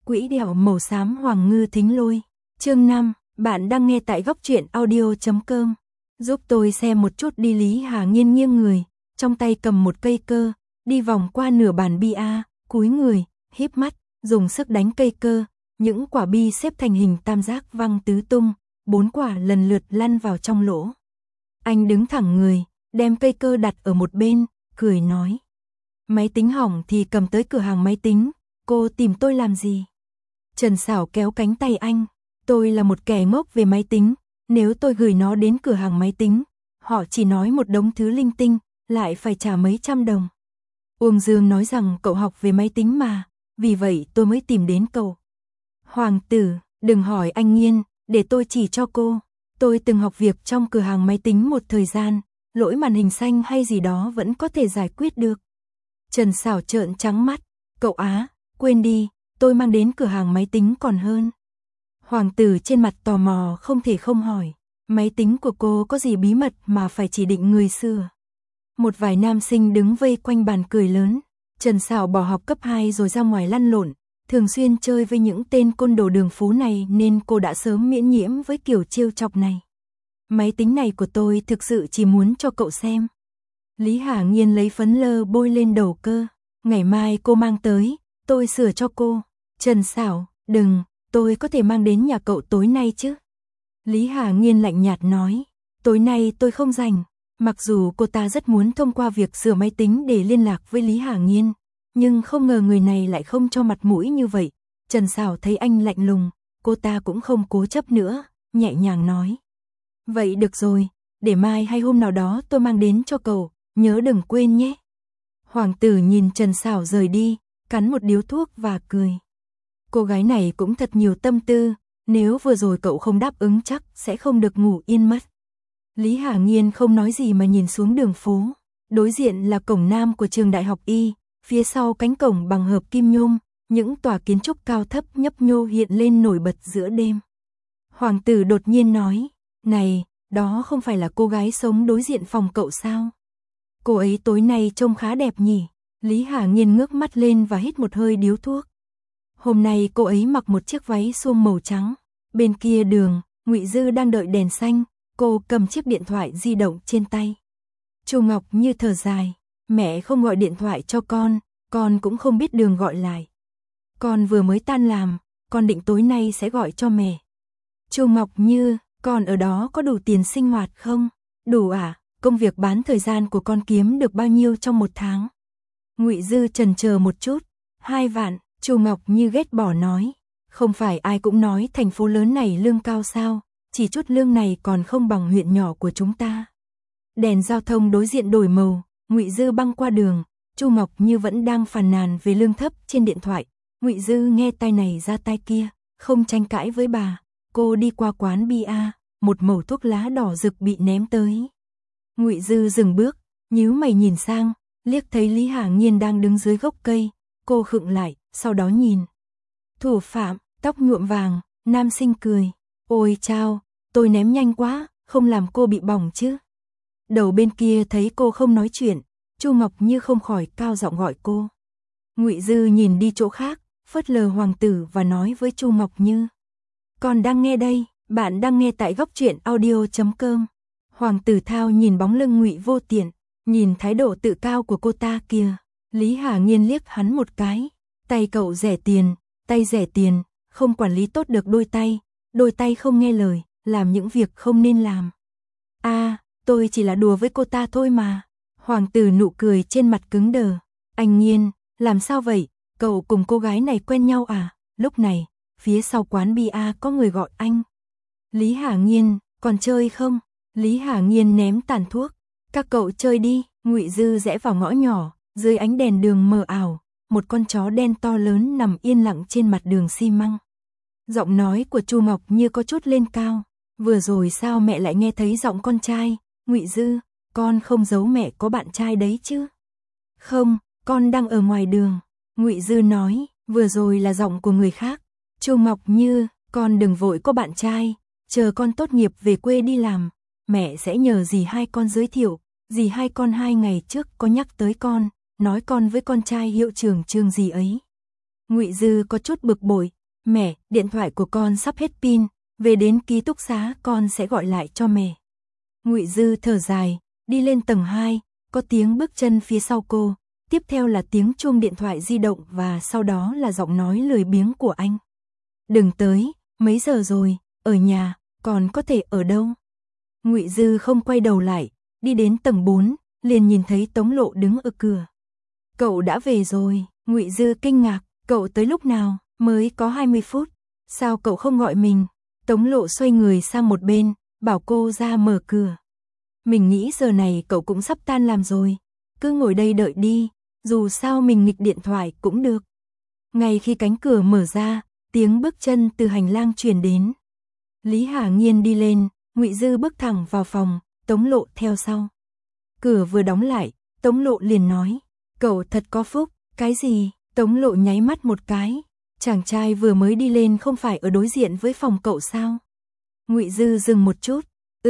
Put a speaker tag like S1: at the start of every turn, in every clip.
S1: Quỹ đẻo màu xám Hoàng Ngư Thính Lôi. Chương 5, bạn đang nghe tại góc truyện audio.com. Giúp tôi xem một chút đi. Lý Hà Nghiên nghiêng người, trong tay cầm một cây cơ, đi vòng qua nửa bàn bia, cúi người, híp mắt, dùng sức đánh cây cơ, những quả bi xếp thành hình tam giác văng tứ tung, 4 quả lần lượt lăn vào trong lỗ. Anh đứng thẳng người, đem cây cơ đặt ở một bên, cười nói: máy tính hỏng thì cầm tới cửa hàng máy tính, cô tìm tôi làm gì? Trần Sảo kéo cánh tay anh: tôi là một kẻ ngốc về máy tính, nếu tôi gửi nó đến cửa hàng máy tính, họ chỉ nói một đống thứ linh tinh, lại phải trả mấy trăm đồng. Uông Dương nói rằng cậu học về máy tính mà, vì vậy tôi mới tìm đến cậu. Hoàng tử, đừng hỏi anh Nghiên, để tôi chỉ cho cô. Tôi từng học việc trong cửa hàng máy tính một thời gian, lỗi màn hình xanh hay gì đó vẫn có thể giải quyết được. Trần Sảo trợn trắng mắt: cậu á, quên đi, tôi mang đến cửa hàng máy tính còn hơn. Hoàng tử trên mặt tò mò không thể không hỏi: máy tính của cô có gì bí mật mà phải chỉ định người xưa? Một vài nam sinh đứng vây quanh bàn cười lớn. Trần Sảo bỏ học cấp 2 rồi ra ngoài lăn lộn, thường xuyên chơi với những tên côn đồ đường phố này nên cô đã sớm miễn nhiễm với kiểu trêu chọc này. Máy tính này của tôi thực sự chỉ muốn cho cậu xem. Lý Hà Nghiên lấy phấn lơ bôi lên đầu cơ. Ngày mai cô mang tới, tôi sửa cho cô. Trần Sảo, đừng, tôi có thể mang đến nhà cậu tối nay chứ? Lý Hà Nghiên lạnh nhạt nói: tối nay tôi không rảnh. Mặc dù cô ta rất muốn thông qua việc sửa máy tính để liên lạc với Lý Hà Nghiên, nhưng không ngờ người này lại không cho mặt mũi như vậy. Trần Sảo thấy anh lạnh lùng, cô ta cũng không cố chấp nữa, nhẹ nhàng nói: vậy được rồi, để mai hay hôm nào đó tôi mang đến cho cậu, nhớ đừng quên nhé. Hoàng tử nhìn Trần Sảo rời đi, cắn một điếu thuốc và cười. Cô gái này cũng thật nhiều tâm tư, nếu vừa rồi cậu không đáp ứng chắc sẽ không được ngủ yên mất. Lý Hà Nghiên không nói gì mà nhìn xuống đường phố. Đối diện là cổng nam của trường đại học Y, phía sau cánh cổng bằng hợp kim nhôm, những tòa kiến trúc cao thấp nhấp nhô hiện lên nổi bật giữa đêm. Hoàng tử đột nhiên nói: này, đó không phải là cô gái sống đối diện phòng cậu sao? Cô ấy tối nay trông khá đẹp nhỉ? Lý Hà Nghiên ngước mắt lên và hít một hơi điếu thuốc. Hôm nay cô ấy mặc một chiếc váy suông màu trắng. Bên kia đường, Ngụy Dư đang đợi đèn xanh, cô cầm chiếc điện thoại di động trên tay. Chu Ngọc Như thở dài: mẹ không gọi điện thoại cho con cũng không biết đường gọi lại. Con vừa mới tan làm, con định tối nay sẽ gọi cho mẹ. Chu Ngọc Như, con ở đó có đủ tiền sinh hoạt không? Đủ à? Công việc bán thời gian của con kiếm được bao nhiêu trong một tháng? Ngụy Dư chần chờ một chút: 2 vạn. Chu Ngọc Như ghét bỏ nói: không phải ai cũng nói thành phố lớn này lương cao sao, chỉ chút lương này còn không bằng huyện nhỏ của chúng ta. Đèn giao thông đối diện đổi màu, Ngụy Dư băng qua đường, Chu Ngọc Như vẫn đang phàn nàn về lương thấp trên điện thoại. Ngụy Dư nghe tai này ra tai kia, không tranh cãi với bà. Cô đi qua quán bia, một mẩu thuốc lá đỏ rực bị ném tới. Ngụy Dư dừng bước, nhíu mày nhìn sang, liếc thấy Lý Hà Nghiên đang đứng dưới gốc cây, cô khựng lại, sau đó nhìn. Thủ phạm, tóc nhuộm vàng, nam sinh cười: ôi chao, tôi ném nhanh quá, không làm cô bị bỏng chứ? Đầu bên kia thấy cô không nói chuyện, Chu Ngọc Như không khỏi cao giọng gọi cô. Ngụy Dư nhìn đi chỗ khác, phớt lờ Hoàng tử và nói với Chu Ngọc Như: con đang nghe đây, bạn đang nghe tại góc truyện audio.com. Hoàng tử thao nhìn bóng lưng Ngụy Vô Tiện, nhìn thái độ tự cao của cô ta kìa. Lý Hà Nghiên liếc hắn một cái: tay cậu rẻ tiền, tay rẻ tiền, không quản lý tốt được đôi tay không nghe lời, làm những việc không nên làm. Tôi chỉ là đùa với cô ta thôi mà. Hoàng tử nụ cười trên mặt cứng đờ: anh Nghiên, làm sao vậy, cậu cùng cô gái này quen nhau à? Lúc này, phía sau quán bia có người gọi anh. Lý Hà Nghiên, còn chơi không? Lý Hà Nghiên ném tàn thuốc: các cậu chơi đi. Ngụy Dư rẽ vào ngõ nhỏ, dưới ánh đèn đường mờ ảo, một con chó đen to lớn nằm yên lặng trên mặt đường xi măng. Giọng nói của Chu Ngọc Như có chút lên cao: vừa rồi sao mẹ lại nghe thấy giọng con trai? Ngụy Dư, con không giấu mẹ có bạn trai đấy chứ? Không, con đang ở ngoài đường. Ngụy Dư nói: vừa rồi là giọng của người khác. Chu Ngọc Như, con đừng vội có bạn trai, chờ con tốt nghiệp về quê đi làm, mẹ sẽ nhờ dì hai con giới thiệu. Dì hai con 2 ngày trước có nhắc tới con, nói con với con trai hiệu trưởng trường gì ấy. Ngụy Dư có chút bực bội, mẹ, điện thoại của con sắp hết pin, về đến ký túc xá con sẽ gọi lại cho mẹ. Ngụy Dư thở dài, đi lên tầng 2, có tiếng bước chân phía sau cô, tiếp theo là tiếng chuông điện thoại di động và sau đó là giọng nói lười biếng của anh. Đừng tới, mấy giờ rồi, ở nhà, còn có thể ở đâu? Ngụy Dư không quay đầu lại, đi đến tầng 4, liền nhìn thấy Tống Lộ đứng ở cửa. Cậu đã về rồi, Ngụy Dư kinh ngạc, cậu tới lúc nào, mới có 20 phút, sao cậu không gọi mình? Tống Lộ xoay người sang một bên, bảo cô ra mở cửa. Mình nghĩ giờ này cậu cũng sắp tan làm rồi, cứ ngồi đây đợi đi, dù sao mình nghịch điện thoại cũng được. Ngay khi cánh cửa mở ra, tiếng bước chân từ hành lang truyền đến. Lý Hà Nghiên đi lên, Ngụy Dư bước thẳng vào phòng, Tống Lộ theo sau. Cửa vừa đóng lại, Tống Lộ liền nói, cậu thật có phúc, cái gì? Tống Lộ nháy mắt một cái, chàng trai vừa mới đi lên không phải ở đối diện với phòng cậu sao? Ngụy Dư dừng một chút,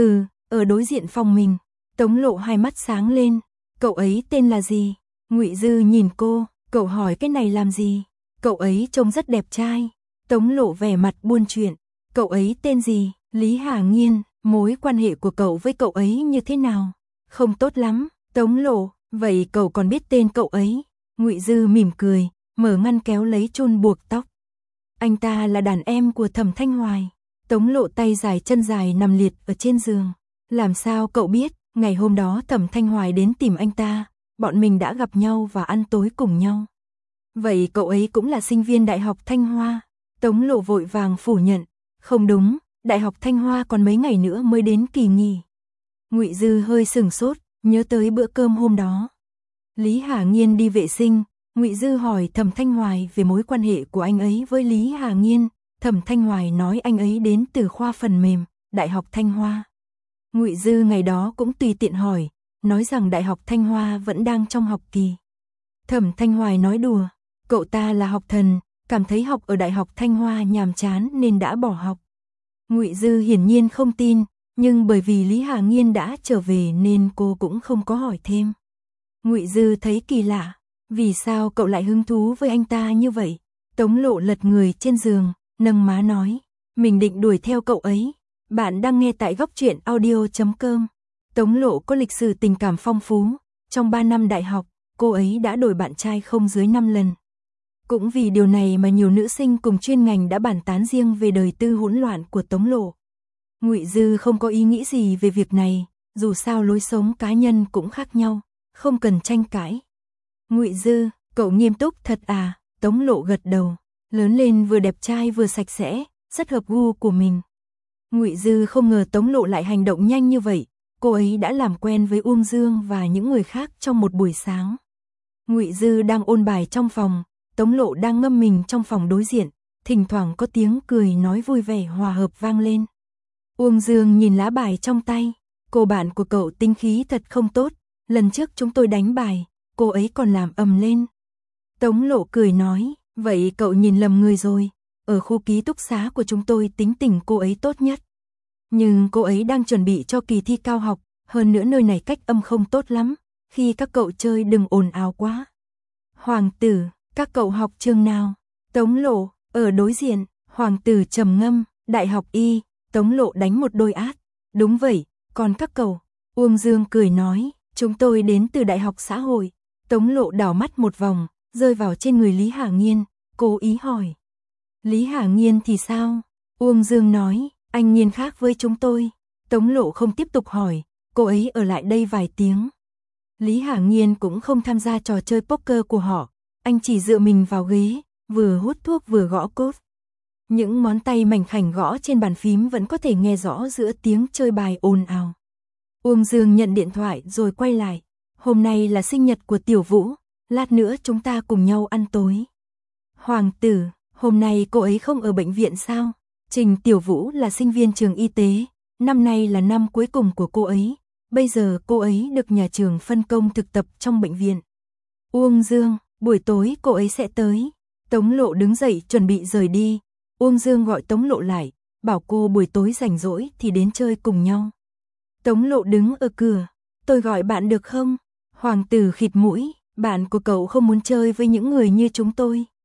S1: ở đối diện phòng mình. Tống Lộ hai mắt sáng lên, cậu ấy tên là gì? Ngụy Dư nhìn cô, cậu hỏi cái này làm gì? Cậu ấy trông rất đẹp trai. Tống Lộ vẻ mặt buồn chuyện, cậu ấy tên gì? Lý Hà Nghiên, mối quan hệ của cậu với cậu ấy như thế nào? Không tốt lắm. Tống Lộ, vậy cậu còn biết tên cậu ấy? Ngụy Dư mỉm cười, mở ngăn kéo lấy chun buộc tóc. Anh ta là đàn em của Thẩm Thanh Hoài. Tống Lộ tay dài chân dài nằm liệt ở trên giường. Làm sao cậu biết? Ngày hôm đó Thẩm Thanh Hoài đến tìm anh ta, bọn mình đã gặp nhau và ăn tối cùng nhau. Vậy cậu ấy cũng là sinh viên Đại học Thanh Hoa? Tống Lộ vội vàng phủ nhận, không đúng, Đại học Thanh Hoa còn mấy ngày nữa mới đến kỳ nghỉ. Ngụy Dư hơi sửng sốt, nhớ tới bữa cơm hôm đó. Lý Hà Nghiên đi vệ sinh, Ngụy Dư hỏi Thẩm Thanh Hoài về mối quan hệ của anh ấy với Lý Hà Nghiên. Thẩm Thanh Hoài nói anh ấy đến từ khoa phần mềm, Đại học Thanh Hoa. Ngụy Dư ngày đó cũng tùy tiện hỏi, nói rằng Đại học Thanh Hoa vẫn đang trong học kỳ. Thẩm Thanh Hoài nói đùa, cậu ta là học thần, cảm thấy học ở Đại học Thanh Hoa nhàm chán nên đã bỏ học. Ngụy Dư hiển nhiên không tin, nhưng bởi vì Lý Hà Nghiên đã trở về nên cô cũng không có hỏi thêm. Ngụy Dư thấy kỳ lạ, vì sao cậu lại hứng thú với anh ta như vậy? Tống Lộ lật người trên giường, nâng má nói, mình định đuổi theo cậu ấy. Bạn đang nghe tại góc truyện audio.com. Tống Lộ có lịch sử tình cảm phong phú, trong 3 năm đại học, cô ấy đã đổi bạn trai không dưới 5 lần. Cũng vì điều này mà nhiều nữ sinh cùng chuyên ngành đã bàn tán riêng về đời tư hỗn loạn của Tống Lộ. Ngụy Dư không có ý nghĩ gì về việc này, dù sao lối sống cá nhân cũng khác nhau, không cần tranh cãi. Ngụy Dư, cậu nghiêm túc thật à? Tống Lộ gật đầu, lớn lên vừa đẹp trai vừa sạch sẽ, rất hợp gu của mình. Ngụy Dư không ngờ Tống Lộ lại hành động nhanh như vậy, cô ấy đã làm quen với Uông Dương và những người khác trong một buổi sáng. Ngụy Dư đang ôn bài trong phòng, Tống Lộ đang ngâm mình trong phòng đối diện, thỉnh thoảng có tiếng cười nói vui vẻ hòa hợp vang lên. Uông Dương nhìn lá bài trong tay, cô bạn của cậu tính khí thật không tốt, lần trước chúng tôi đánh bài, cô ấy còn làm ầm lên. Tống Lộ cười nói, vậy cậu nhìn lầm người rồi, ở khu ký túc xá của chúng tôi tính tình cô ấy tốt nhất. Nhưng cô ấy đang chuẩn bị cho kỳ thi cao học, hơn nữa nơi này cách âm không tốt lắm, khi các cậu chơi đừng ồn ào quá. Hoàng tử, các cậu học trường nào? Tống Lộ, ở đối diện. Hoàng tử trầm ngâm, Đại học Y. Tống Lộ đánh một đôi át. Đúng vậy, còn các cậu? Uông Dương cười nói, chúng tôi đến từ Đại học Xã hội. Tống Lộ đảo mắt một vòng, rơi vào trên người Lý Hà Nghiên, cố ý hỏi. Lý Hà Nghiên thì sao? Uông Dương nói, anh Nghiên khác với chúng tôi. Tống Lộ không tiếp tục hỏi, cô ấy ở lại đây vài tiếng. Lý Hà Nghiên cũng không tham gia trò chơi poker của họ, anh chỉ dựa mình vào ghế, vừa hút thuốc vừa gõ cốt. Những ngón tay mảnh khảnh gõ trên bàn phím vẫn có thể nghe rõ giữa tiếng chơi bài ồn ào. Uông Dương nhận điện thoại rồi quay lại. Hôm nay là sinh nhật của Tiểu Vũ, lát nữa chúng ta cùng nhau ăn tối. Hoàng tử, hôm nay cô ấy không ở bệnh viện sao? Trình Tiểu Vũ là sinh viên trường y tế, năm nay là năm cuối cùng của cô ấy. Bây giờ cô ấy được nhà trường phân công thực tập trong bệnh viện. Uông Dương, buổi tối cô ấy sẽ tới. Tống Lộ đứng dậy chuẩn bị rời đi. Uông Dương gọi Tống Lộ lại, bảo cô buổi tối rảnh rỗi thì đến chơi cùng nhau. Tống Lộ đứng ở cửa, tôi gọi bạn được không? Hoàng tử khịt mũi, bạn của cậu không muốn chơi với những người như chúng tôi.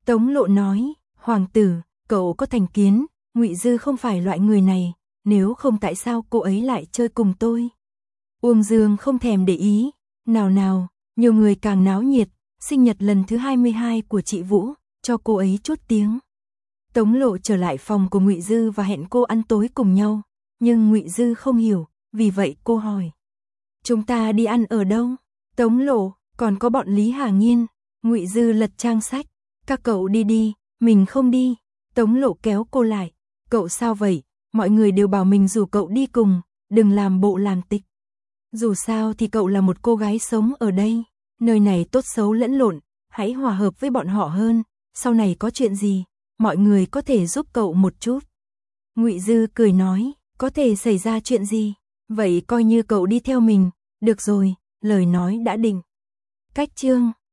S1: Tống Lộ nói, hoàng tử, cậu có thành kiến, Ngụy Dư không phải loại người này, nếu không tại sao cô ấy lại chơi cùng tôi. Uông Dương không thèm để ý, nào, nhiều người càng náo nhiệt, sinh nhật lần thứ 22 của chị Vũ, cho cô ấy chút tiếng. Tống Lộ trở lại phòng của Ngụy Dư và hẹn cô ăn tối cùng nhau, nhưng Ngụy Dư không hiểu, vì vậy cô hỏi. Chúng ta đi ăn ở đâu? Tống Lộ, còn có bọn Lý Hà Nghiên. Ngụy Dư lật trang sách. Các cậu đi, mình không đi. Tống Lộ kéo cô lại. Cậu sao vậy? Mọi người đều bảo mình rủ cậu đi cùng, đừng làm bộ làm tịch. Dù sao thì cậu là một cô gái sống ở đây. Nơi này tốt xấu lẫn lộn, hãy hòa hợp với bọn họ hơn. Sau này có chuyện gì, mọi người có thể giúp cậu một chút. Ngụy Dư cười nói, có thể xảy ra chuyện gì? Vậy coi như cậu đi theo mình. Được rồi, lời nói đã định. Cách chương